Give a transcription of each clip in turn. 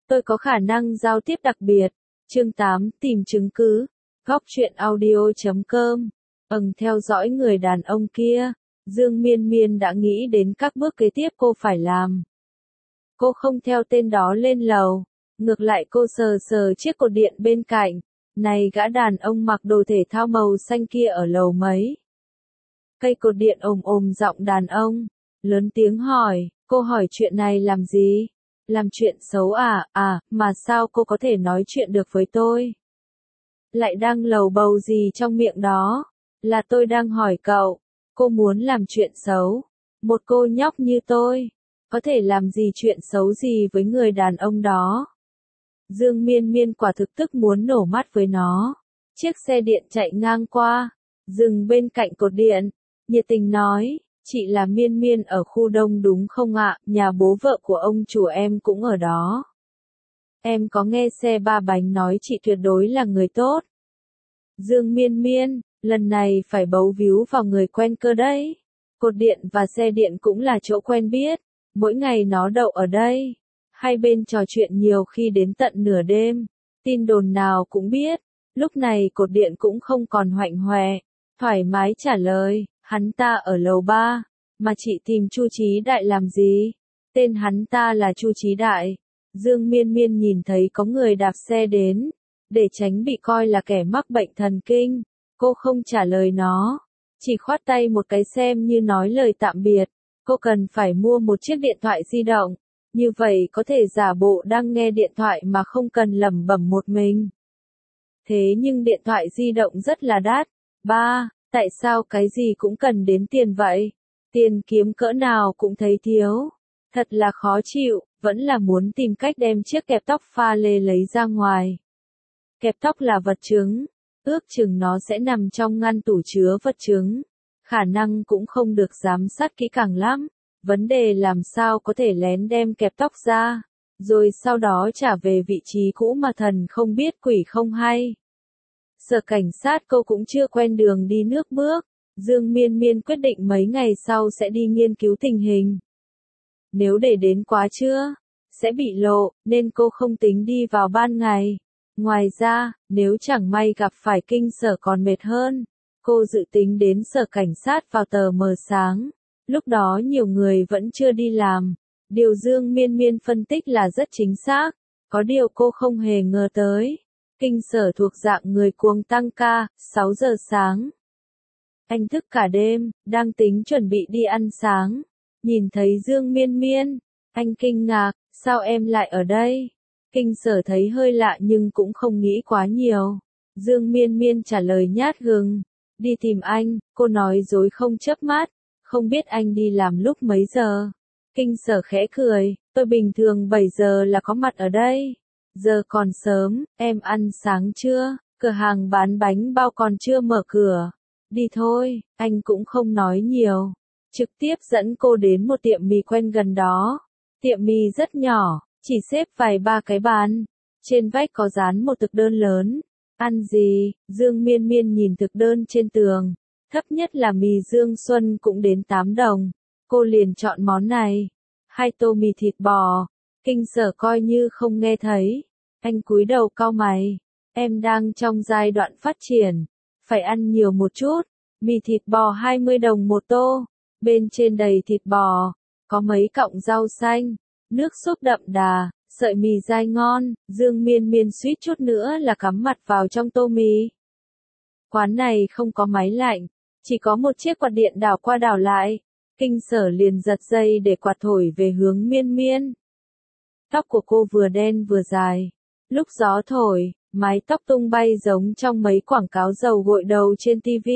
Tôi có khả năng giao tiếp đặc biệt. Chương 8, tìm chứng cứ. Góc truyện audio.com. Theo dõi người đàn ông kia, Dương Miên Miên đã nghĩ đến các bước kế tiếp cô phải làm. Cô không theo tên đó lên lầu, ngược lại cô sờ sờ chiếc cột điện bên cạnh. Này gã đàn ông mặc đồ thể thao màu xanh kia ở lầu mấy? Cây cột điện ồm giọng đàn ông, lớn tiếng hỏi, cô hỏi chuyện này làm gì? Làm chuyện xấu à? Mà sao cô có thể nói chuyện được với tôi? Lại đang lầu bầu gì trong miệng đó? Là tôi đang hỏi cậu, cô muốn làm chuyện xấu? Một cô nhóc như tôi, có thể làm gì chuyện xấu gì với người đàn ông đó? Dương Miên Miên quả thực tức muốn nổ mắt với nó. Chiếc xe điện chạy ngang qua, dừng bên cạnh cột điện, nhiệt tình nói, chị là Miên Miên ở khu đông đúng không ạ? Nhà bố vợ của ông chủ em cũng ở đó. Em có nghe xe ba bánh nói chị tuyệt đối là người tốt. Dương Miên Miên, lần này phải bấu víu vào người quen cơ đấy. Cột điện và xe điện cũng là chỗ quen biết, mỗi ngày nó đậu ở đây. Hai bên trò chuyện nhiều khi đến tận nửa đêm, tin đồn nào cũng biết. Lúc này cột điện cũng không còn hoạnh hoẹ, thoải mái trả lời, hắn ta ở lầu 3, mà chị tìm Chu Chí Đại làm gì? Tên hắn ta là Chu Chí Đại. Dương Miên Miên nhìn thấy có người đạp xe đến, để tránh bị coi là kẻ mắc bệnh thần kinh, cô không trả lời nó, chỉ khoát tay một cái xem như nói lời tạm biệt. Cô cần phải mua một chiếc điện thoại di động, như vậy có thể giả bộ đang nghe điện thoại mà không cần lẩm bẩm một mình. Thế nhưng điện thoại di động rất là đắt. Tại sao cái gì cũng cần đến tiền vậy? Tiền kiếm cỡ nào cũng thấy thiếu. Thật là khó chịu, vẫn là muốn tìm cách đem chiếc kẹp tóc pha lê lấy ra ngoài. Kẹp tóc là vật chứng, ước chừng nó sẽ nằm trong ngăn tủ chứa vật chứng. Khả năng cũng không được giám sát kỹ càng lắm. Vấn đề làm sao có thể lén đem kẹp tóc ra, rồi sau đó trả về vị trí cũ mà thần không biết quỷ không hay. Sở cảnh sát cô cũng chưa quen đường đi nước bước, Dương Miên Miên quyết định mấy ngày sau sẽ đi nghiên cứu tình hình. Nếu để đến quá trưa, sẽ bị lộ, nên cô không tính đi vào ban ngày. Ngoài ra, nếu chẳng may gặp phải kinh sở còn mệt hơn, cô dự tính đến sở cảnh sát vào tờ mờ sáng. Lúc đó nhiều người vẫn chưa đi làm. Điều Dương Miên Miên phân tích là rất chính xác. Có điều cô không hề ngờ tới. Kinh sở thuộc dạng người cuồng tăng ca, 6 giờ sáng. Anh thức cả đêm, đang tính chuẩn bị đi ăn sáng. Nhìn thấy Dương Miên Miên, anh kinh ngạc, sao em lại ở đây? Kinh sở thấy hơi lạ nhưng cũng không nghĩ quá nhiều. Dương Miên Miên trả lời nhát gừng. Đi tìm anh, cô nói dối không chớp mắt. Không biết anh đi làm lúc mấy giờ? Kinh sở khẽ cười, tôi bình thường 7 giờ là có mặt ở đây. Giờ còn sớm, em ăn sáng chưa? Cửa hàng bán bánh bao còn chưa mở cửa. Đi thôi, anh cũng không nói nhiều. Trực tiếp dẫn cô đến một tiệm mì quen gần đó. Tiệm mì rất nhỏ, chỉ xếp vài ba cái bàn. Trên vách có dán một thực đơn lớn. Ăn gì? Dương Miên Miên nhìn thực đơn trên tường. Thấp nhất là mì Dương Xuân cũng đến 8 đồng. Cô liền chọn món này. 2 tô mì thịt bò. Kinh sở coi như không nghe thấy. Anh cúi đầu cau mày. Em đang trong giai đoạn phát triển. Phải ăn nhiều một chút. Mì thịt bò 20 đồng một tô. Bên trên đầy thịt bò. Có mấy cọng rau xanh. Nước súp đậm đà. Sợi mì dai ngon. Dương Miên Miên suýt chút nữa là cắm mặt vào trong tô mì. Quán này không có máy lạnh. Chỉ có một chiếc quạt điện đảo qua đảo lại. Kinh sở liền giật dây để quạt thổi về hướng Miên Miên. Tóc của cô vừa đen vừa dài. Lúc gió thổi, mái tóc tung bay giống trong mấy quảng cáo dầu gội đầu trên TV.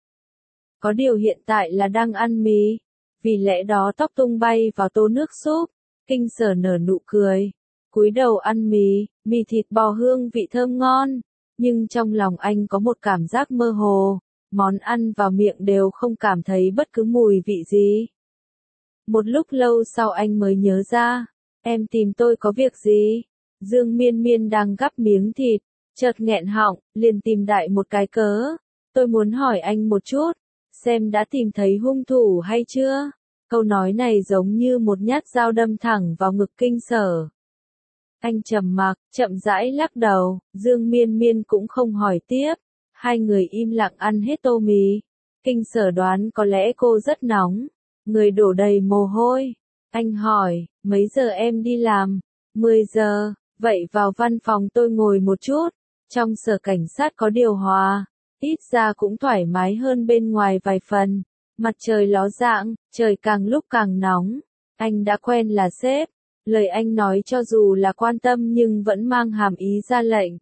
Có điều hiện tại là đang ăn mì. Vì lẽ đó tóc tung bay vào tô nước súp. Kinh sở nở nụ cười. Cúi đầu ăn mì, mì thịt bò hương vị thơm ngon. Nhưng trong lòng anh có một cảm giác mơ hồ. Món ăn vào miệng đều không cảm thấy bất cứ mùi vị gì. Một lúc lâu sau anh mới nhớ ra. Em tìm tôi có việc gì? Dương Miên Miên đang gắp miếng thịt, chợt nghẹn họng, liền tìm đại một cái cớ. Tôi muốn hỏi anh một chút, xem đã tìm thấy hung thủ hay chưa? Câu nói này giống như một nhát dao đâm thẳng vào ngực kinh sở. Anh trầm mặc, chậm rãi lắc đầu, Dương Miên Miên cũng không hỏi tiếp. Hai người im lặng ăn hết tô mì. Kinh Sở đoán có lẽ cô rất nóng, người đổ đầy mồ hôi. Anh hỏi, mấy giờ em đi làm? 10 giờ, vậy vào văn phòng tôi ngồi một chút. Trong sở cảnh sát có điều hòa, ít ra cũng thoải mái hơn bên ngoài vài phần. Mặt trời ló dạng, trời càng lúc càng nóng. Anh đã quen là sếp. Lời anh nói cho dù là quan tâm nhưng vẫn mang hàm ý ra lệnh.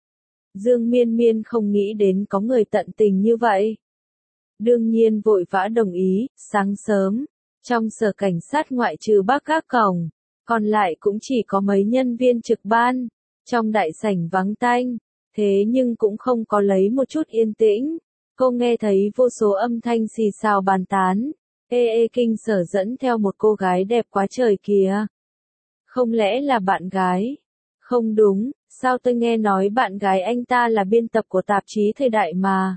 Dương Miên Miên không nghĩ đến có người tận tình như vậy. Đương nhiên vội vã đồng ý, sáng sớm, trong sở cảnh sát ngoại trừ bác gác cổng, còn lại cũng chỉ có mấy nhân viên trực ban, trong đại sảnh vắng tanh, thế nhưng cũng không có lấy một chút yên tĩnh. Cô nghe thấy vô số âm thanh xì xào bàn tán, Kinh Sở dẫn theo một cô gái đẹp quá trời kìa. Không lẽ là bạn gái? Không đúng, sao tôi nghe nói bạn gái anh ta là biên tập của tạp chí Thời Đại mà.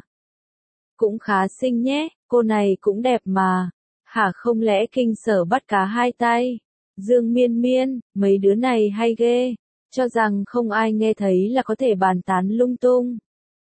Cũng khá xinh nhé, cô này cũng đẹp mà. Hả, không lẽ Kinh Sở bắt cá hai tay? Dương Miên Miên, mấy đứa này hay ghê, cho rằng không ai nghe thấy là có thể bàn tán lung tung.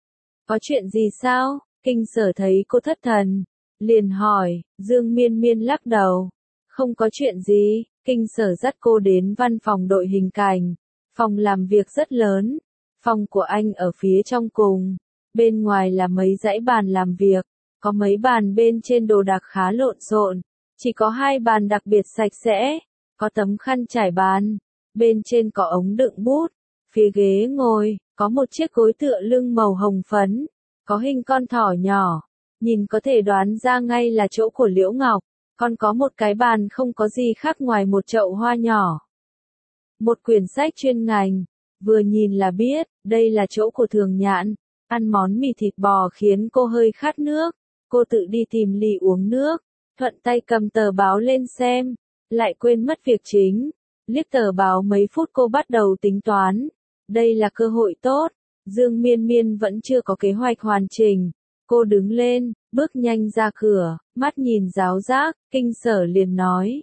Có chuyện gì sao? Kinh Sở thấy cô thất thần, liền hỏi. Dương Miên Miên lắc đầu. Không có chuyện gì. Kinh Sở dắt cô đến văn phòng đội hình cảnh. Phòng làm việc rất lớn. Phòng của anh ở phía trong cùng. Bên ngoài là mấy dãy bàn làm việc. Có mấy bàn bên trên đồ đạc khá lộn xộn. Chỉ có 2 bàn đặc biệt sạch sẽ. Có tấm khăn trải bàn. Bên trên có ống đựng bút. Phía ghế ngồi, có một chiếc gối tựa lưng màu hồng phấn. Có hình con thỏ nhỏ. Nhìn có thể đoán ra ngay là chỗ của Liễu Ngọc. Còn có một cái bàn không có gì khác ngoài một chậu hoa nhỏ. Một quyển sách chuyên ngành. Vừa nhìn là biết, đây là chỗ của Thường Nhạn. Ăn món mì thịt bò khiến cô hơi khát nước. Cô tự đi tìm ly uống nước. Thuận tay cầm tờ báo lên xem. Lại quên mất việc chính. Liếc tờ báo mấy phút cô bắt đầu tính toán. Đây là cơ hội tốt. Dương Miên Miên vẫn chưa có kế hoạch hoàn chỉnh. Cô đứng lên, bước nhanh ra cửa, mắt nhìn giáo giác, Kinh Sở liền nói,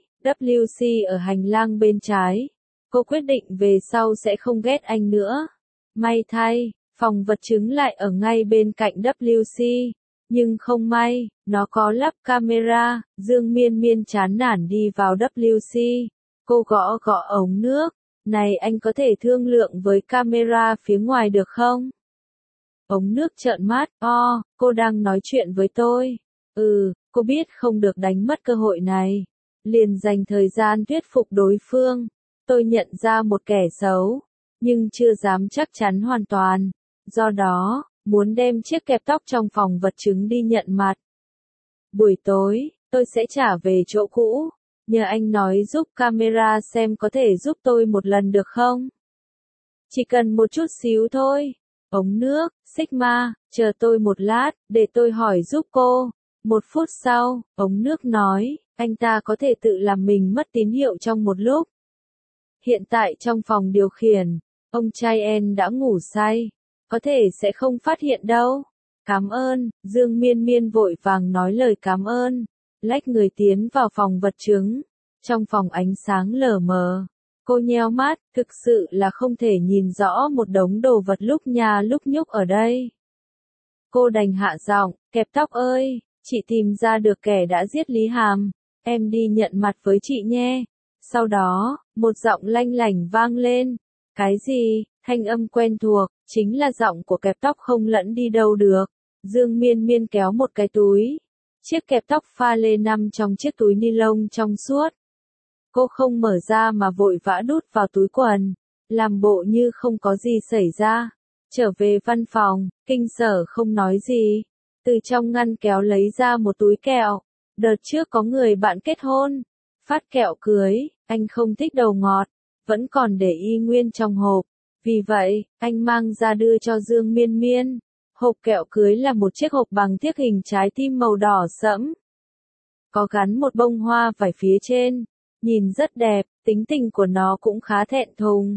WC ở hành lang bên trái. Cô quyết định về sau sẽ không ghét anh nữa. May thay, phòng vật chứng lại ở ngay bên cạnh WC. Nhưng không may, nó có lắp camera. Dương Miên Miên chán nản đi vào WC. Cô gõ gõ ống nước. Này, anh có thể thương lượng với camera phía ngoài được không? Ống nước trợn mắt, cô đang nói chuyện với tôi. Cô biết không được đánh mất cơ hội này. Liền dành thời gian thuyết phục đối phương. Tôi nhận ra một kẻ xấu, nhưng chưa dám chắc chắn hoàn toàn. Do đó, muốn đem chiếc kẹp tóc trong phòng vật chứng đi nhận mặt. Buổi tối, tôi sẽ trả về chỗ cũ. Nhờ anh nói giúp camera xem có thể giúp tôi một lần được không? Chỉ cần một chút xíu thôi. Ống nước, Sigma, chờ tôi một lát, để tôi hỏi giúp cô. 1 phút sau, ống nước nói, anh ta có thể tự làm mình mất tín hiệu trong một lúc. Hiện tại trong phòng điều khiển, ông Chien đã ngủ say. Có thể sẽ không phát hiện đâu. Cảm ơn, Dương Miên Miên vội vàng nói lời cảm ơn. Lách người tiến vào phòng vật chứng. Trong phòng ánh sáng lờ mờ. Cô nheo mắt, thực sự là không thể nhìn rõ một đống đồ vật lúc nhà lúc nhúc ở đây. Cô đành hạ giọng, kẹp tóc ơi, chị tìm ra được kẻ đã giết Lý Hàm, em đi nhận mặt với chị nhé. Sau đó, một giọng lanh lảnh vang lên. Cái gì? Thanh âm quen thuộc, chính là giọng của kẹp tóc không lẫn đi đâu được. Dương Miên Miên kéo một cái túi. Chiếc kẹp tóc pha lê nằm trong chiếc túi ni lông trong suốt. Cô không mở ra mà vội vã đút vào túi quần, làm bộ như không có gì xảy ra. Trở về văn phòng, Kinh Sở không nói gì. Từ trong ngăn kéo lấy ra một túi kẹo. Đợt trước có người bạn kết hôn, phát kẹo cưới, anh không thích đầu ngọt, vẫn còn để y nguyên trong hộp. Vì vậy, anh mang ra đưa cho Dương Miên Miên. Hộp kẹo cưới là một chiếc hộp bằng thiếc hình trái tim màu đỏ sẫm. Có gắn một bông hoa vải phía trên. Nhìn rất đẹp, tính tình của nó cũng khá thẹn thùng.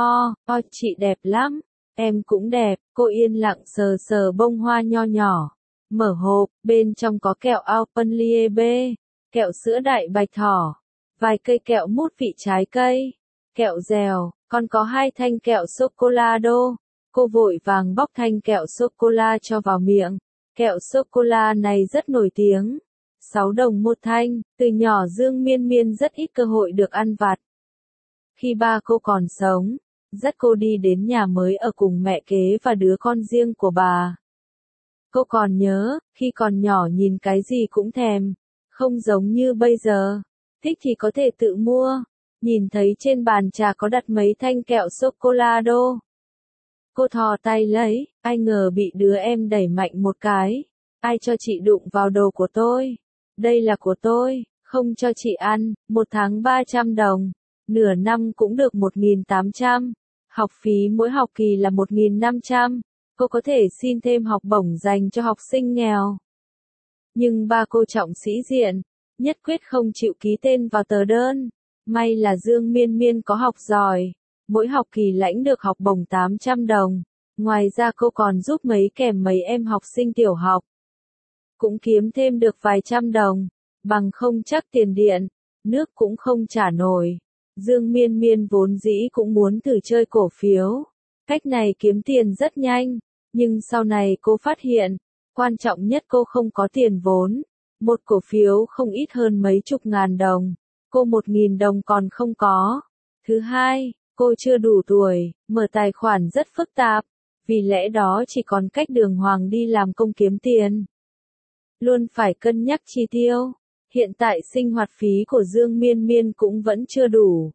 Chị đẹp lắm. Em cũng đẹp, cô yên lặng sờ sờ bông hoa nho nhỏ. Mở hộp, bên trong có kẹo Alpenliebe, kẹo sữa đại bạch thỏ, vài cây kẹo mút vị trái cây. kẹo dẻo, con có 2 thanh kẹo sô-cô-la đô. Cô vội vàng bóc thanh kẹo sô-cô-la cho vào miệng. Kẹo sô-cô-la này rất nổi tiếng. 6 đồng một thanh, từ nhỏ Dương Miên Miên rất ít cơ hội được ăn vặt. Khi ba cô còn sống, dắt cô đi đến nhà mới ở cùng mẹ kế và đứa con riêng của bà. Cô còn nhớ, khi còn nhỏ nhìn cái gì cũng thèm, không giống như bây giờ, thích thì có thể tự mua. Nhìn thấy trên bàn trà có đặt mấy thanh kẹo sô-cô-la đô. Cô thò tay lấy, ai ngờ bị đứa em đẩy mạnh một cái. Ai cho chị đụng vào đồ của tôi? Đây là của tôi, không cho chị ăn, 1 tháng 300 đồng, nửa năm cũng được 1.800, học phí mỗi học kỳ là 1.500, cô có thể xin thêm học bổng dành cho học sinh nghèo. Nhưng ba cô trọng sĩ diện, nhất quyết không chịu ký tên vào tờ đơn. May là Dương Miên Miên có học giỏi, mỗi học kỳ lãnh được học bổng 800 đồng, ngoài ra cô còn giúp mấy kèm mấy em học sinh tiểu học. Cũng kiếm thêm được vài trăm đồng, bằng không chắc tiền điện, nước cũng không trả nổi. Dương Miên Miên vốn dĩ cũng muốn thử chơi cổ phiếu. Cách này kiếm tiền rất nhanh, nhưng sau này cô phát hiện, quan trọng nhất cô không có tiền vốn. Một cổ phiếu không ít hơn mấy chục ngàn đồng, cô 1.000 đồng còn không có. Thứ hai, cô chưa đủ tuổi, mở tài khoản rất phức tạp, vì lẽ đó chỉ còn cách đường hoàng đi làm công kiếm tiền. Luôn phải cân nhắc chi tiêu. Hiện tại sinh hoạt phí của Dương Miên Miên cũng vẫn chưa đủ.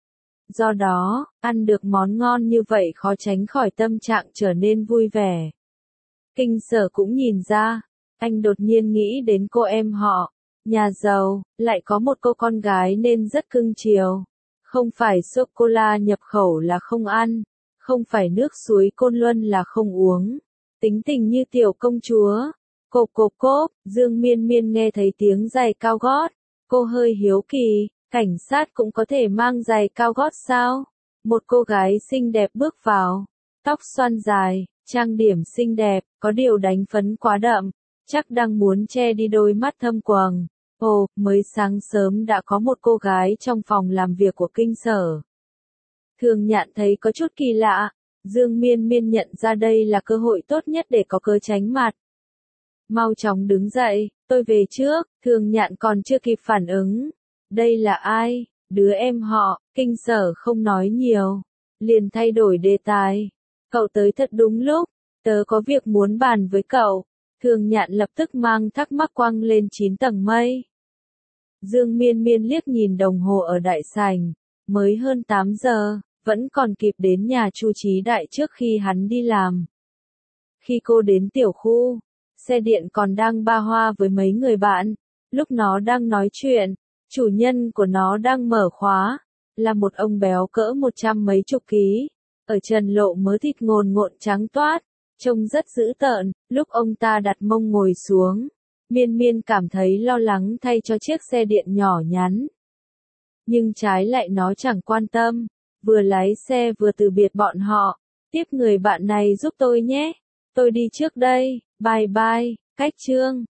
Do đó, ăn được món ngon như vậy khó tránh khỏi tâm trạng trở nên vui vẻ. Kinh Sở cũng nhìn ra, anh đột nhiên nghĩ đến cô em họ, nhà giàu, lại có một cô con gái nên rất cưng chiều. Không phải sô-cô-la nhập khẩu là không ăn, không phải nước suối Côn Luân là không uống. Tính tình như tiểu công chúa. Cộp cộp cốp, Dương Miên Miên nghe thấy tiếng giày cao gót. Cô hơi hiếu kỳ, cảnh sát cũng có thể mang giày cao gót sao? Một cô gái xinh đẹp bước vào, tóc xoăn dài, trang điểm xinh đẹp, có điều đánh phấn quá đậm, chắc đang muốn che đi đôi mắt thâm quầng. Ồ, mới sáng sớm đã có một cô gái trong phòng làm việc của Kinh Sở. Thường Nhạn thấy có chút kỳ lạ, Dương Miên Miên nhận ra đây là cơ hội tốt nhất để có cớ tránh mặt. Mau chóng đứng dậy, tôi về trước. Thường Nhạn còn chưa kịp phản ứng. Đây là ai? Đứa em họ. Kinh Sở không nói nhiều, liền thay đổi đề tài. Cậu tới thật đúng lúc, tớ có việc muốn bàn với cậu. Thường Nhạn lập tức mang thắc mắc quăng lên 9 tầng mây. Dương Miên Miên liếc nhìn đồng hồ ở đại sảnh, mới hơn 8 giờ, vẫn còn kịp đến nhà Chu Chí Đại trước khi hắn đi làm. Khi cô đến tiểu khu, xe điện còn đang ba hoa với mấy người bạn. Lúc nó đang nói chuyện, chủ nhân của nó đang mở khóa, là một ông béo cỡ 100 mấy chục ký, ở trần lộ mớ thịt ngồn ngộn trắng toát, trông rất dữ tợn. Lúc ông ta đặt mông ngồi xuống, Miên Miên cảm thấy lo lắng thay cho chiếc xe điện nhỏ nhắn. Nhưng trái lại nó chẳng quan tâm, vừa lái xe vừa từ biệt bọn họ. Tiếp người bạn này giúp tôi nhé, tôi đi trước đây, bye bye, cách chương.